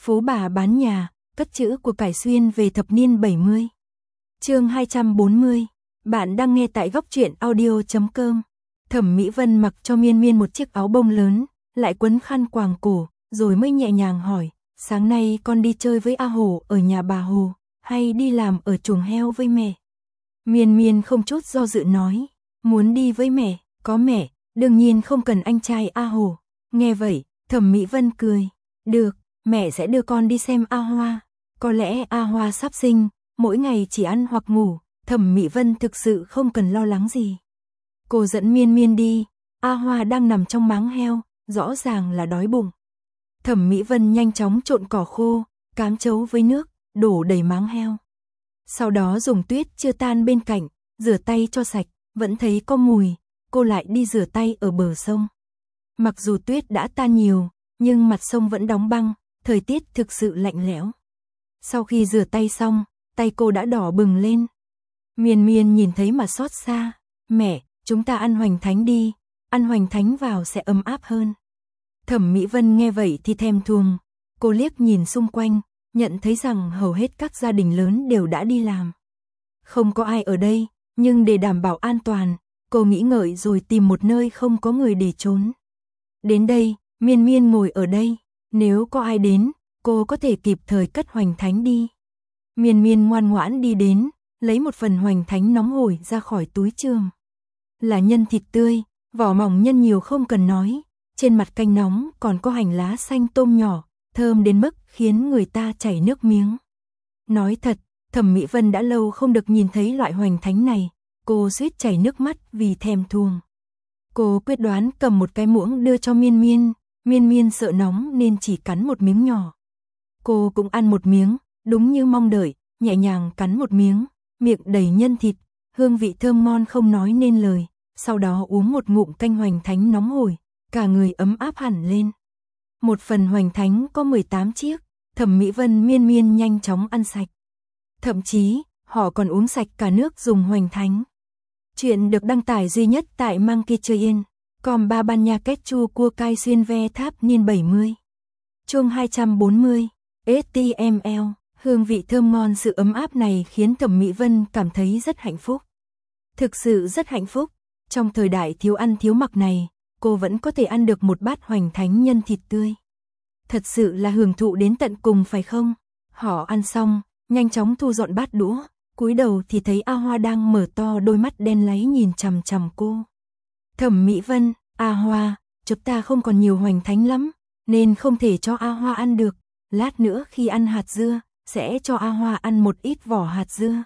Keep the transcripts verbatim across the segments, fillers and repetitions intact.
Phú bà bán nhà, cất chữ của cải xuyên về thập niên bảy mươi. Chương hai trăm bốn mươi. Bạn đang nghe tại góc truyện audio chấm com. Thẩm Mỹ Vân mặc cho Miên Miên một chiếc áo bông lớn, lại quấn khăn quàng cổ, rồi mới nhẹ nhàng hỏi, sáng nay con đi chơi với A Hồ ở nhà bà Hồ, hay đi làm ở chuồng heo với mẹ? Miên Miên không chút do dự nói, muốn đi với mẹ, có mẹ, đương nhiên không cần anh trai A Hồ. Nghe vậy, Thẩm Mỹ Vân cười, được, mẹ sẽ đưa con đi xem A Hoa. Có lẽ A Hoa sắp sinh, mỗi ngày chỉ ăn hoặc ngủ, Thẩm Mỹ Vân thực sự không cần lo lắng gì. Cô dẫn Miên Miên đi, A Hoa đang nằm trong máng heo, rõ ràng là đói bụng. Thẩm Mỹ Vân nhanh chóng trộn cỏ khô, cám chấu với nước, đổ đầy máng heo. Sau đó dùng tuyết chưa tan bên cạnh, rửa tay cho sạch, vẫn thấy có mùi, cô lại đi rửa tay ở bờ sông. Mặc dù tuyết đã tan nhiều, nhưng mặt sông vẫn đóng băng, thời tiết thực sự lạnh lẽo. Sau khi rửa tay xong, tay cô đã đỏ bừng lên. Miên Miên nhìn thấy mà xót xa, mẹ, chúng ta ăn hoành thánh đi, ăn hoành thánh vào sẽ ấm áp hơn. Thẩm Mỹ Vân nghe vậy thì thèm thuồng, cô liếc nhìn xung quanh, nhận thấy rằng hầu hết các gia đình lớn đều đã đi làm. Không có ai ở đây, nhưng để đảm bảo an toàn, cô nghĩ ngợi rồi tìm một nơi không có người để trốn. Đến đây, Miên Miên ngồi ở đây, nếu có ai đến, cô có thể kịp thời cất hoành thánh đi. Miên Miên ngoan ngoãn đi đến, lấy một phần hoành thánh nóng hổi ra khỏi túi chườm. Là nhân thịt tươi, vỏ mỏng nhân nhiều không cần nói, trên mặt canh nóng còn có hành lá xanh tôm nhỏ, thơm đến mức khiến người ta chảy nước miếng. Nói thật, Thẩm Mỹ Vân đã lâu không được nhìn thấy loại hoành thánh này, cô suýt chảy nước mắt vì thèm thuồng. Cô quyết đoán cầm một cái muỗng đưa cho Miên Miên, Miên Miên sợ nóng nên chỉ cắn một miếng nhỏ. Cô cũng ăn một miếng, đúng như mong đợi, nhẹ nhàng cắn một miếng, miệng đầy nhân thịt, hương vị thơm ngon không nói nên lời, sau đó uống một ngụm canh hoành thánh nóng hổi, cả người ấm áp hẳn lên. Một phần hoành thánh có mười tám chiếc, Thẩm Mỹ Vân Miên Miên nhanh chóng ăn sạch. Thậm chí, họ còn uống sạch cả nước dùng hoành thánh. Chuyện được đăng tải duy nhất tại Monkey Train, com ba ban nha kết chu cua cai xuyên ve tháp niên bảy mươi. Chương hai trăm bốn mươi, ếch ti em lờ, hương vị thơm ngon sự ấm áp này khiến Thẩm Mỹ Vân cảm thấy rất hạnh phúc. Thực sự rất hạnh phúc, trong thời đại thiếu ăn thiếu mặc này, cô vẫn có thể ăn được một bát hoành thánh nhân thịt tươi. Thật sự là hưởng thụ đến tận cùng phải không? Họ ăn xong, nhanh chóng thu dọn bát đũa, cúi đầu thì thấy A Hoa đang mở to đôi mắt đen láy nhìn chằm chằm cô. Thẩm Mỹ Vân, A Hoa, chúng ta không còn nhiều hoành thánh lắm, nên không thể cho A Hoa ăn được, lát nữa khi ăn hạt dưa, sẽ cho A Hoa ăn một ít vỏ hạt dưa.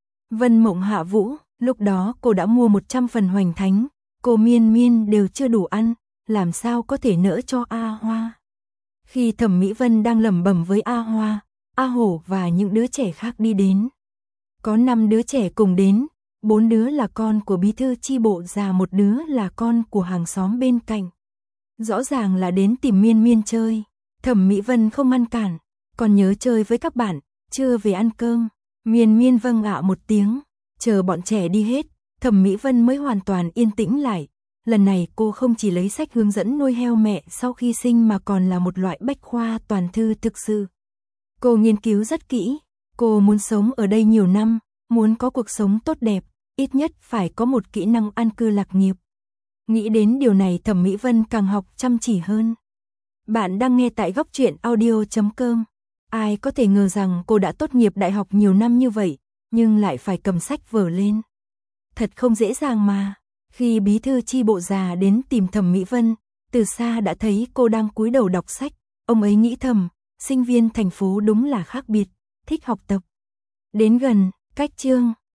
Vân Mộng hạ vũ, lúc đó cô đã mua một trăm phần hoành thánh, cô Miên Miên đều chưa đủ ăn, làm sao có thể nỡ cho A Hoa. Khi Thẩm Mỹ Vân đang lẩm bẩm với A Hoa, A Hổ và những đứa trẻ khác đi đến. Có năm đứa trẻ cùng đến, bốn đứa là con của bí thư chi bộ già, một đứa là con của hàng xóm bên cạnh. Rõ ràng là đến tìm Miên Miên chơi. Thẩm Mỹ Vân không ngăn cản, còn nhớ chơi với các bạn, chưa về ăn cơm. Miên Miên vâng ạ một tiếng, chờ bọn trẻ đi hết, Thẩm Mỹ Vân mới hoàn toàn yên tĩnh lại. Lần này cô không chỉ lấy sách hướng dẫn nuôi heo mẹ sau khi sinh mà còn là một loại bách khoa toàn thư thực sự. Cô nghiên cứu rất kỹ, cô muốn sống ở đây nhiều năm, muốn có cuộc sống tốt đẹp, ít nhất phải có một kỹ năng an cư lạc nghiệp. Nghĩ đến điều này Thẩm Mỹ Vân càng học chăm chỉ hơn. Bạn đang nghe tại góc truyện audio chấm com. Ai có thể ngờ rằng cô đã tốt nghiệp đại học nhiều năm như vậy, nhưng lại phải cầm sách vở lên. Thật không dễ dàng mà. Khi bí thư chi bộ già đến tìm Thẩm Mỹ Vân, từ xa đã thấy cô đang cúi đầu đọc sách, ông ấy nghĩ thầm, sinh viên thành phố đúng là khác biệt, thích học tập. Đến gần, cách chương,